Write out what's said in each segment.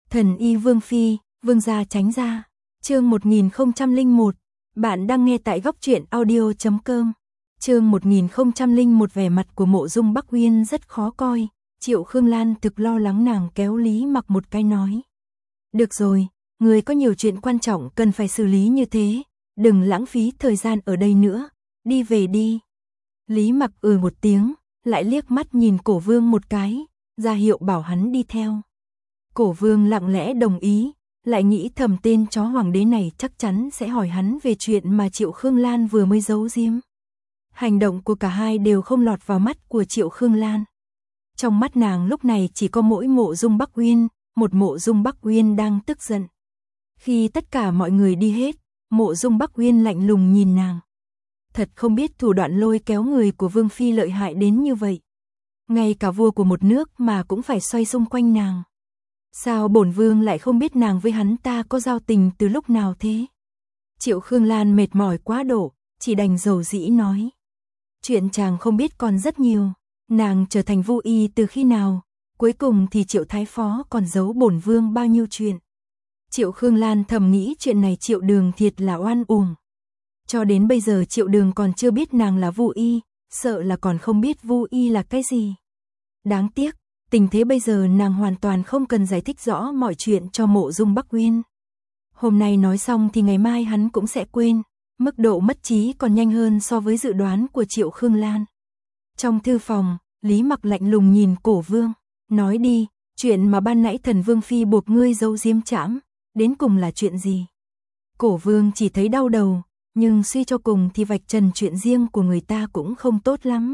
Thần y Vương Phi, Vương gia tránh ra. Chương 1001. Bạn đang nghe tại góc truyện audio.com. Chương 1001. Vẻ mặt của Mộ Dung Bắc Uyên rất khó coi. Triệu Khương Lan thực lo lắng, nàng kéo Lý Mặc một cái nói: được rồi, người có nhiều chuyện quan trọng cần phải xử lý như thế, đừng lãng phí thời gian ở đây nữa, đi về đi. Lý Mặc một tiếng, lại liếc mắt nhìn Cổ Vương một cái, ra hiệu bảo hắn đi theo. Cổ Vương lặng lẽ đồng ý, lại nghĩ thầm tên chó hoàng đế này chắc chắn sẽ hỏi hắn về chuyện mà Triệu Khương Lan vừa mới giấu giếm. Hành động của cả hai đều không lọt vào mắt của Triệu Khương Lan. Trong mắt nàng lúc này chỉ có mỗi Mộ Dung Bắc Uyên, một Mộ Dung Bắc Uyên đang tức giận. Khi tất cả mọi người đi hết, Mộ Dung Bắc Uyên lạnh lùng nhìn nàng. Thật không biết thủ đoạn lôi kéo người của Vương Phi lợi hại đến như vậy. Ngay cả vua của một nước mà cũng phải xoay xung quanh nàng. Sao bổn vương lại không biết nàng với hắn ta có giao tình từ lúc nào thế? Triệu Khương Lan mệt mỏi quá độ, chỉ đành dầu dĩ nói. Chuyện chàng không biết còn rất nhiều. Nàng trở thành Vu Y từ khi nào? Cuối cùng thì Triệu Thái Phó còn giấu bổn vương bao nhiêu chuyện. Triệu Khương Lan thầm nghĩ chuyện này Triệu Đường thiệt là oan uổng. Cho đến bây giờ Triệu Đường còn chưa biết nàng là Vu Y, sợ là còn không biết Vu Y là cái gì. Đáng tiếc, tình thế bây giờ nàng hoàn toàn không cần giải thích rõ mọi chuyện cho Mộ Dung Bắc Uyên. Hôm nay nói xong thì ngày mai hắn cũng sẽ quên, mức độ mất trí còn nhanh hơn so với dự đoán của Triệu Khương Lan. Trong thư phòng, Lý Mặc lạnh lùng nhìn Cổ Vương, nói đi, chuyện mà ban nãy Thần Vương Phi buộc ngươi giấu giếm trẫm, đến cùng là chuyện gì? Cổ Vương chỉ thấy đau đầu, nhưng suy cho cùng thì vạch trần chuyện riêng của người ta cũng không tốt lắm.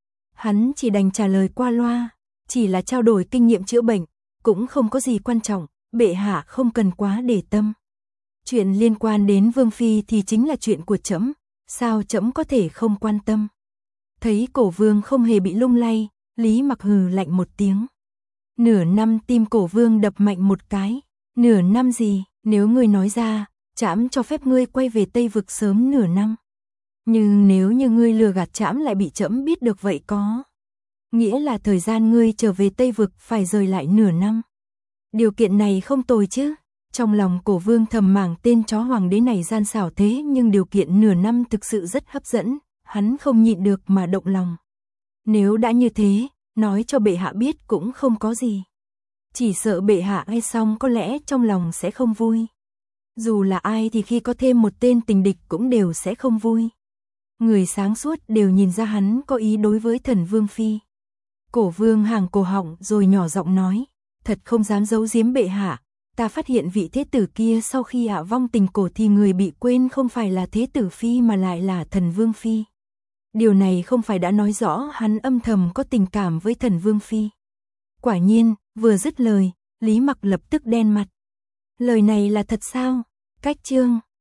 Hắn chỉ đành trả lời qua loa, chỉ là trao đổi kinh nghiệm chữa bệnh, cũng không có gì quan trọng, bệ hạ không cần quá để tâm. Chuyện liên quan đến Vương Phi thì chính là chuyện của trẫm, sao trẫm có thể không quan tâm? Thấy Cổ Vương không hề bị lung lay, Lý Mặc hừ lạnh một tiếng. Nửa năm tim Cổ Vương đập mạnh một cái. Nửa năm gì, nếu ngươi nói ra, trẫm cho phép ngươi quay về Tây Vực sớm nửa năm. Nhưng nếu như ngươi lừa gạt trẫm lại bị trẫm biết được vậy có nghĩa là thời gian ngươi trở về Tây Vực phải rời lại nửa năm. Điều kiện này không tồi chứ. Trong lòng Cổ Vương thầm mảng tên chó hoàng đế này gian xảo thế, nhưng điều kiện nửa năm thực sự rất hấp dẫn, hắn không nhịn được mà động lòng. Nếu đã như thế, nói cho bệ hạ biết cũng không có gì. Chỉ sợ bệ hạ nghe xong có lẽ trong lòng sẽ không vui. Dù là ai thì khi có thêm một tên tình địch cũng đều sẽ không vui. Người sáng suốt đều nhìn ra hắn có ý đối với Thần Vương Phi. Cổ Vương hàng cổ họng rồi nhỏ giọng nói, thật không dám giấu giếm bệ hạ, ta phát hiện vị thế tử kia sau khi hạ vong tình cổ thì người bị quên không phải là thế tử Phi mà lại là Thần Vương Phi. Điều này không phải đã nói rõ hắn âm thầm có tình cảm với Thần Vương Phi. Quả nhiên, vừa dứt lời, Lý Mặc lập tức đen mặt. Lời này là thật sao? Cách chương